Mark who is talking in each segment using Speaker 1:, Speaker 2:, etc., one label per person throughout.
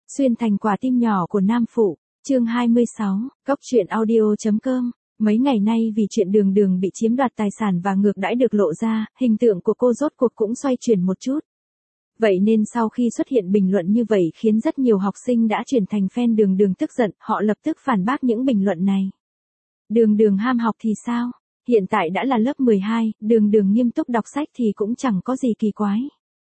Speaker 1: Xuyên thành quả tim nhỏ của nam phụ, chương 26, Cóc truyện audio.com. Mấy ngày nay vì chuyện Đường Đường bị chiếm đoạt tài sản và ngược đãi được lộ ra, hình tượng của cô rốt cuộc cũng xoay chuyển một chút. Vậy nên sau khi xuất hiện bình luận như vậy khiến rất nhiều học sinh đã chuyển thành fan Đường Đường tức giận, họ lập tức phản bác những bình luận này. Đường Đường ham học thì sao? Hiện tại đã là lớp 12, Đường Đường nghiêm túc đọc sách thì cũng chẳng có gì kỳ quái.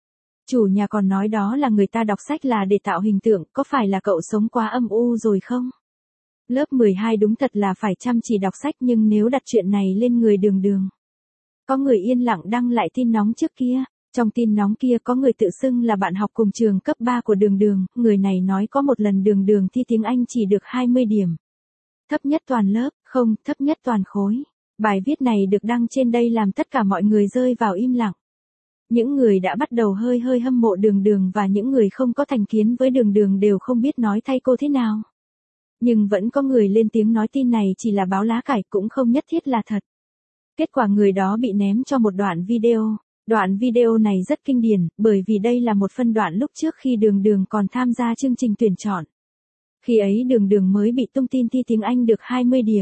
Speaker 1: Chủ nhà còn nói đó là người ta đọc sách là để tạo hình tượng, có phải là cậu sống quá âm u rồi không? Lớp 12 đúng thật là phải chăm chỉ đọc sách, nhưng nếu đặt chuyện này lên người Đường Đường. Có người yên lặng đăng lại tin nóng trước kia. Trong tin nóng kia có người tự xưng là bạn học cùng trường cấp 3 của Đường Đường, người này nói có một lần Đường Đường thi tiếng Anh chỉ được 20 điểm. Thấp nhất toàn lớp, không, thấp nhất toàn khối. Bài viết này được đăng trên đây làm tất cả mọi người rơi vào im lặng. Những người đã bắt đầu hơi hâm mộ Đường Đường và những người không có thành kiến với Đường Đường đều không biết nói thay cô thế nào. Nhưng vẫn có người lên tiếng nói tin này chỉ là báo lá cải, cũng không nhất thiết là thật. Kết quả người đó bị ném cho một đoạn video. Đoạn video này rất kinh điển, bởi vì đây là một phân đoạn lúc trước khi Đường Đường còn tham gia chương trình tuyển chọn. Khi ấy Đường Đường mới bị tung tin thi tiếng Anh được 20 điểm.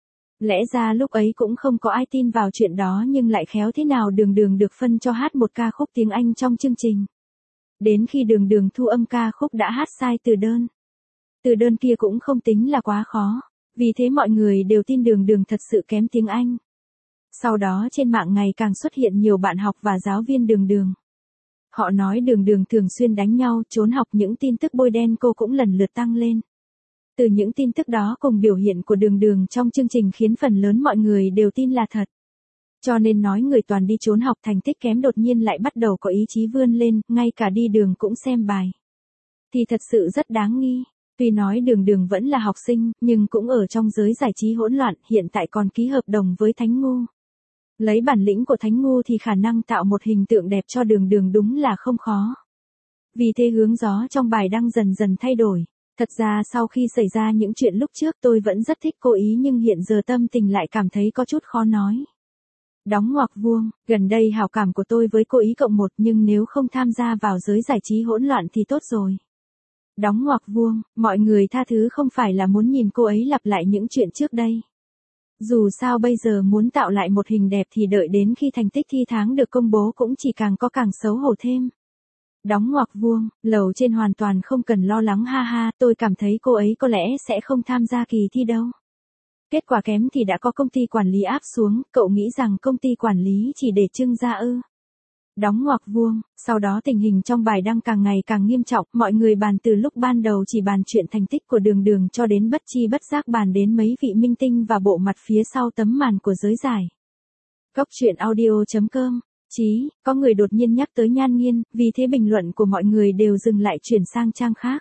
Speaker 1: Lẽ ra lúc ấy cũng không có ai tin vào chuyện đó, nhưng lại khéo thế nào Đường Đường được phân cho hát một ca khúc tiếng Anh trong chương trình. Đến khi Đường Đường thu âm ca khúc đã hát sai từ đơn. Từ đơn kia cũng không tính là quá khó, vì thế mọi người đều tin Đường Đường thật sự kém tiếng Anh. Sau đó trên mạng ngày càng xuất hiện nhiều bạn học và giáo viên Đường Đường. Họ nói Đường Đường thường xuyên đánh nhau, trốn học, những tin tức bôi đen cô cũng lần lượt tăng lên. Từ những tin tức đó cùng biểu hiện của Đường Đường trong chương trình khiến phần lớn mọi người đều tin là thật. Cho nên nói người toàn đi trốn học, thành tích kém đột nhiên lại bắt đầu có ý chí vươn lên, ngay cả đi đường cũng xem bài. Thì thật sự rất đáng nghi. Tuy nói Đường Đường vẫn là học sinh, nhưng cũng ở trong giới giải trí hỗn loạn, hiện tại còn ký hợp đồng với Thánh Ngu. Lấy bản lĩnh của Thánh Ngu thì khả năng tạo một hình tượng đẹp cho Đường Đường đúng là không khó. Vì thế hướng gió trong bài đăng dần dần thay đổi. Thật ra sau khi xảy ra những chuyện lúc trước tôi vẫn rất thích cô ý, nhưng hiện giờ tâm tình lại cảm thấy có chút khó nói. Đóng ngoặc vuông, gần đây hảo cảm của tôi với cô ý cộng 1, nhưng nếu không tham gia vào giới giải trí hỗn loạn thì tốt rồi. Đóng ngoặc vuông, mọi người tha thứ, không phải là muốn nhìn cô ấy lặp lại những chuyện trước đây. Dù sao bây giờ muốn tạo lại một hình đẹp thì đợi đến khi thành tích thi tháng được công bố cũng chỉ càng có càng xấu hổ thêm. Đóng ngoặc vuông, lầu trên hoàn toàn không cần lo lắng, ha ha, tôi cảm thấy cô ấy có lẽ sẽ không tham gia kỳ thi đâu. Kết quả kém thì đã có công ty quản lý áp xuống, cậu nghĩ rằng công ty quản lý chỉ để trưng ra ư? Đóng ngoặc vuông, sau đó tình hình trong bài đăng càng ngày càng nghiêm trọng, mọi người bàn từ lúc ban đầu chỉ bàn chuyện thành tích của Đường Đường cho đến bất chi bất giác bàn đến mấy vị minh tinh và bộ mặt phía sau tấm màn của giới giải. Cóc truyện audio.com. Có người đột nhiên nhắc tới Nhan Nghiên, vì thế bình luận của mọi người đều dừng lại, chuyển sang trang khác.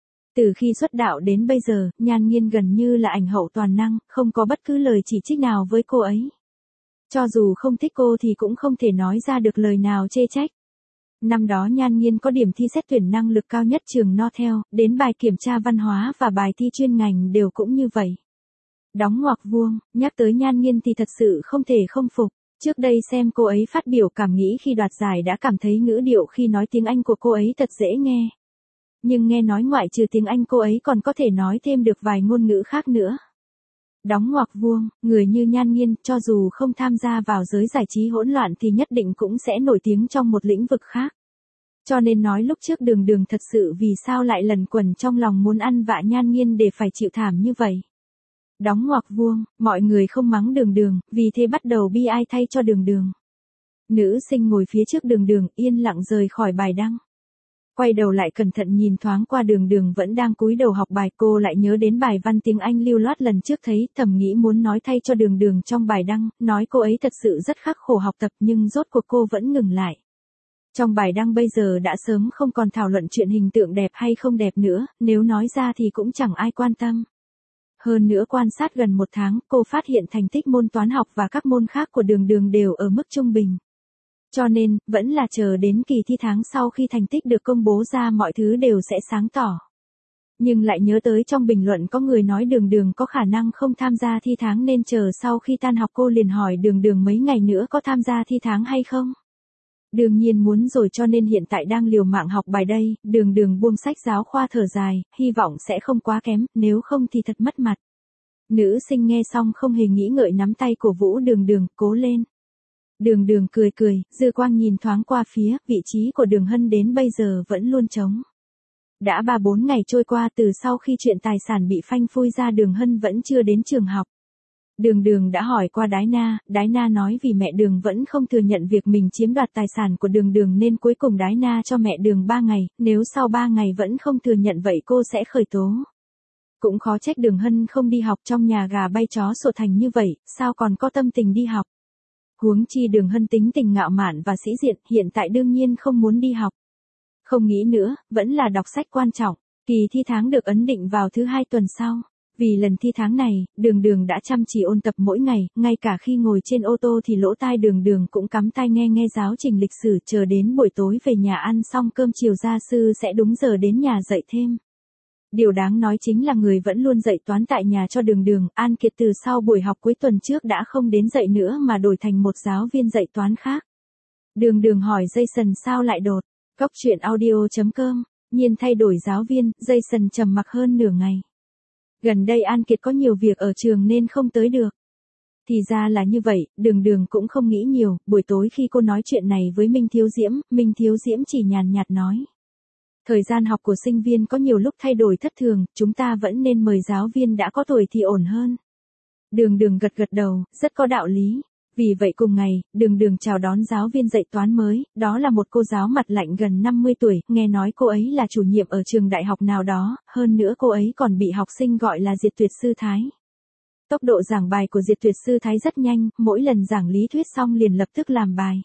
Speaker 1: Từ khi xuất đạo đến bây giờ, Nhan Nghiên gần như là ảnh hậu toàn năng, không có bất cứ lời chỉ trích nào với cô ấy. Cho dù không thích cô thì cũng không thể nói ra được lời nào chê trách. Năm đó Nhan Nghiên có điểm thi xét tuyển năng lực cao nhất trường Nortel, đến bài kiểm tra văn hóa và bài thi chuyên ngành đều cũng như vậy. Đóng ngoặc vuông, nhắc tới Nhan Nghiên thì thật sự không thể không phục. Trước đây xem cô ấy phát biểu cảm nghĩ khi đoạt giải đã cảm thấy ngữ điệu khi nói tiếng Anh của cô ấy thật dễ nghe. Nhưng nghe nói ngoại trừ tiếng Anh cô ấy còn có thể nói thêm được vài ngôn ngữ khác nữa. Đóng ngoặc vuông, người như Nhan Nghiên cho dù không tham gia vào giới giải trí hỗn loạn thì nhất định cũng sẽ nổi tiếng trong một lĩnh vực khác. Cho nên nói lúc trước Đường Đường thật sự vì sao lại lẩn quẩn trong lòng muốn ăn vạ Nhan Nghiên để phải chịu thảm như vậy. Đóng ngoặc vuông, mọi người không mắng Đường Đường, vì thế bắt đầu bi ai thay cho Đường Đường. Nữ sinh ngồi phía trước Đường Đường yên lặng rời khỏi bài đăng. Quay đầu lại cẩn thận nhìn thoáng qua Đường Đường vẫn đang cúi đầu học bài, cô lại nhớ đến bài văn tiếng Anh lưu loát lần trước thấy, thầm nghĩ muốn nói thay cho Đường Đường trong bài đăng, nói cô ấy thật sự rất khắc khổ học tập nhưng rốt cuộc cô vẫn ngừng lại. Trong bài đăng bây giờ đã sớm không còn thảo luận chuyện hình tượng đẹp hay không đẹp nữa, nếu nói ra thì cũng chẳng ai quan tâm. Hơn nữa quan sát gần một tháng, cô phát hiện thành tích môn toán học và các môn khác của Đường Đường đều ở mức trung bình. Cho nên, vẫn là chờ đến kỳ thi tháng sau khi thành tích được công bố ra mọi thứ đều sẽ sáng tỏ. Nhưng lại nhớ tới trong bình luận có người nói Đường Đường có khả năng không tham gia thi tháng nên chờ sau khi tan học, cô liền hỏi Đường Đường mấy ngày nữa có tham gia thi tháng hay không. Đương nhiên muốn rồi, cho nên hiện tại đang liều mạng học bài đây. Đường Đường buông sách giáo khoa thở dài, hy vọng sẽ không quá kém, nếu không thì thật mất mặt. Nữ sinh nghe xong không hề nghĩ ngợi nắm tay cổ vũ Đường Đường, cố lên. Đường Đường cười cười, dư quang nhìn thoáng qua phía, vị trí của Đường Hân đến bây giờ vẫn luôn trống. Đã 3-4 ngày trôi qua từ sau khi chuyện tài sản bị phanh phui ra, Đường Hân vẫn chưa đến trường học. Đường Đường đã hỏi qua Đái Na nói vì mẹ Đường vẫn không thừa nhận việc mình chiếm đoạt tài sản của Đường Đường nên cuối cùng Đái Na cho mẹ Đường 3 ngày, nếu sau 3 ngày vẫn không thừa nhận vậy cô sẽ khởi tố. Cũng khó trách Đường Hân không đi học, trong nhà gà bay chó sủa thành như vậy, sao còn có tâm tình đi học. Huống chi Đường Hân tính tình ngạo mạn và sĩ diện, hiện tại đương nhiên không muốn đi học. Không nghĩ nữa, vẫn là đọc sách quan trọng. Kỳ thi tháng được ấn định vào thứ 2 tuần sau. Vì lần thi tháng này, Đường Đường đã chăm chỉ ôn tập mỗi ngày, ngay cả khi ngồi trên ô tô thì lỗ tai Đường Đường cũng cắm tai nghe giáo trình lịch sử, chờ đến buổi tối về nhà ăn xong cơm chiều gia sư sẽ đúng giờ đến nhà dạy thêm. Điều đáng nói chính là người vẫn luôn dạy toán tại nhà cho Đường Đường, An Kiệt từ sau buổi học cuối tuần trước đã không đến dạy nữa mà đổi thành một giáo viên dạy toán khác. Đường Đường hỏi Jason sao lại đột. Cóc truyện audio.com, nhiên thay đổi giáo viên, Jason trầm mặc hơn nửa ngày. Gần đây An Kiệt có nhiều việc ở trường nên không tới được. Thì ra là như vậy, Đường Đường cũng không nghĩ nhiều, buổi tối khi cô nói chuyện này với Minh Thiếu Diễm chỉ nhàn nhạt nói. Thời gian học của sinh viên có nhiều lúc thay đổi thất thường, chúng ta vẫn nên mời giáo viên đã có tuổi thì ổn hơn. Đường Đường gật đầu, rất có đạo lý. Vì vậy cùng ngày, Đường Đường chào đón giáo viên dạy toán mới, đó là một cô giáo mặt lạnh gần 50 tuổi, nghe nói cô ấy là chủ nhiệm ở trường đại học nào đó, hơn nữa cô ấy còn bị học sinh gọi là Diệt Tuyệt Sư Thái. Tốc độ giảng bài của Diệt Tuyệt Sư Thái rất nhanh, mỗi lần giảng lý thuyết xong liền lập tức làm bài.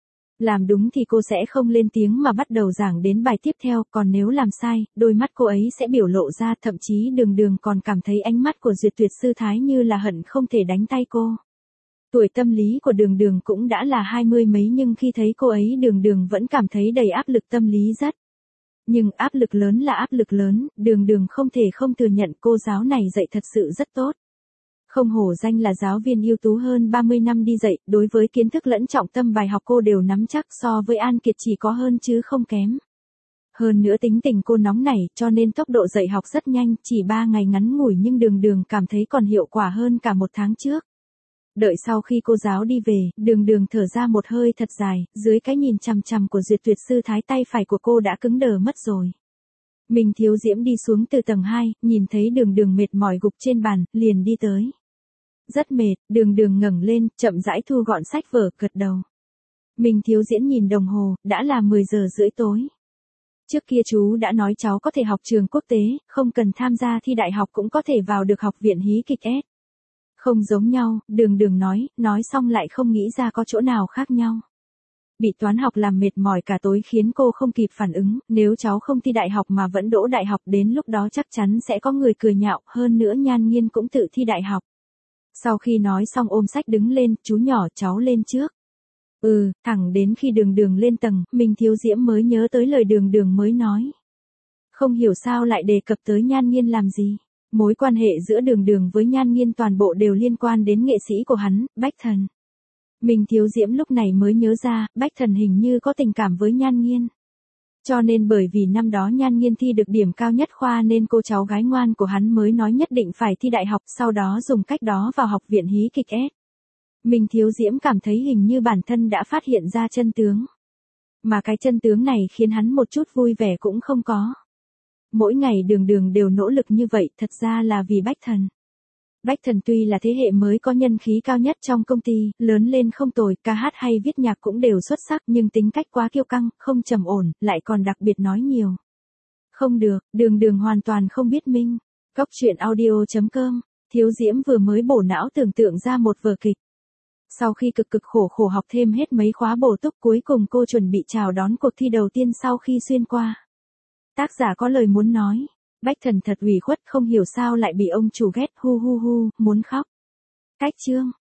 Speaker 1: Làm đúng thì cô sẽ không lên tiếng mà bắt đầu giảng đến bài tiếp theo, còn nếu làm sai, đôi mắt cô ấy sẽ biểu lộ ra, thậm chí Đường Đường còn cảm thấy ánh mắt của Diệt Tuyệt Sư Thái như là hận không thể đánh tay cô. Tuổi tâm lý của Đường Đường cũng đã là 20 mấy nhưng khi thấy cô ấy Đường Đường vẫn cảm thấy đầy áp lực tâm lý rất. Nhưng áp lực lớn là áp lực lớn, Đường Đường không thể không thừa nhận cô giáo này dạy thật sự rất tốt. Không hổ danh là giáo viên ưu tú, hơn 30 năm đi dạy, đối với kiến thức lẫn trọng tâm bài học cô đều nắm chắc, so với An Kiệt chỉ có hơn chứ không kém. Hơn nữa tính tình cô nóng nảy cho nên tốc độ dạy học rất nhanh, chỉ 3 ngày ngắn ngủi nhưng Đường Đường cảm thấy còn hiệu quả hơn cả 1 tháng trước. Đợi sau khi cô giáo đi về, Đường Đường thở ra một hơi thật dài, dưới cái nhìn chằm chằm của Diệt Tuyệt Sư Thái tay phải của cô đã cứng đờ mất rồi. Minh Thiếu Diễm đi xuống từ tầng 2, nhìn thấy Đường Đường mệt mỏi gục trên bàn, liền đi tới. Rất mệt, Đường Đường ngẩng lên, chậm rãi thu gọn sách vở, gật đầu. Minh Thiếu Diễm nhìn đồng hồ, đã là 10 giờ rưỡi tối. Trước kia chú đã nói cháu có thể học trường quốc tế, không cần tham gia thi đại học cũng có thể vào được học viện hí kịch S. Không giống nhau, Đường Đường nói xong lại không nghĩ ra có chỗ nào khác nhau. Bị toán học làm mệt mỏi cả tối khiến cô không kịp phản ứng, nếu cháu không thi đại học mà vẫn đỗ đại học đến lúc đó chắc chắn sẽ có người cười nhạo, hơn nữa Nhan Nghiên cũng tự thi đại học. Sau khi nói xong ôm sách đứng lên, chú nhỏ cháu lên trước. Thẳng đến khi Đường Đường lên tầng, Minh Thiếu Diễm mới nhớ tới lời Đường Đường mới nói. Không hiểu sao lại đề cập tới Nhan Nghiên làm gì. Mối quan hệ giữa Đường Đường với Nhan Nghiên toàn bộ đều liên quan đến nghệ sĩ của hắn, Bách Thần. Minh Thiếu Diễm lúc này mới nhớ ra, Bách Thần hình như có tình cảm với Nhan Nghiên. Cho nên bởi vì năm đó Nhan Nghiên thi được điểm cao nhất khoa nên cô cháu gái ngoan của hắn mới nói nhất định phải thi đại học, sau đó dùng cách đó vào học viện hí kịch S. Minh Thiếu Diễm cảm thấy hình như bản thân đã phát hiện ra chân tướng. Mà cái chân tướng này khiến hắn một chút vui vẻ cũng không có. Mỗi ngày Đường Đường đều nỗ lực như vậy, thật ra là vì Bách Thần. Bách Thần tuy là thế hệ mới có nhân khí cao nhất trong công ty, lớn lên không tồi, ca hát hay viết nhạc cũng đều xuất sắc nhưng tính cách quá kiêu căng, không trầm ổn, lại còn đặc biệt nói nhiều. Không được, Đường Đường hoàn toàn không biết Minh. Cóc truyện audio.com, Thiếu Diễm vừa mới bổ não tưởng tượng ra một vở kịch. Sau khi cực khổ học thêm hết mấy khóa bổ túc cuối cùng cô chuẩn bị chào đón cuộc thi đầu tiên sau khi xuyên qua. Tác giả có lời muốn nói. Bách Thần thật ủy khuất không hiểu sao lại bị ông chủ ghét, hu, muốn khóc. Cách chương.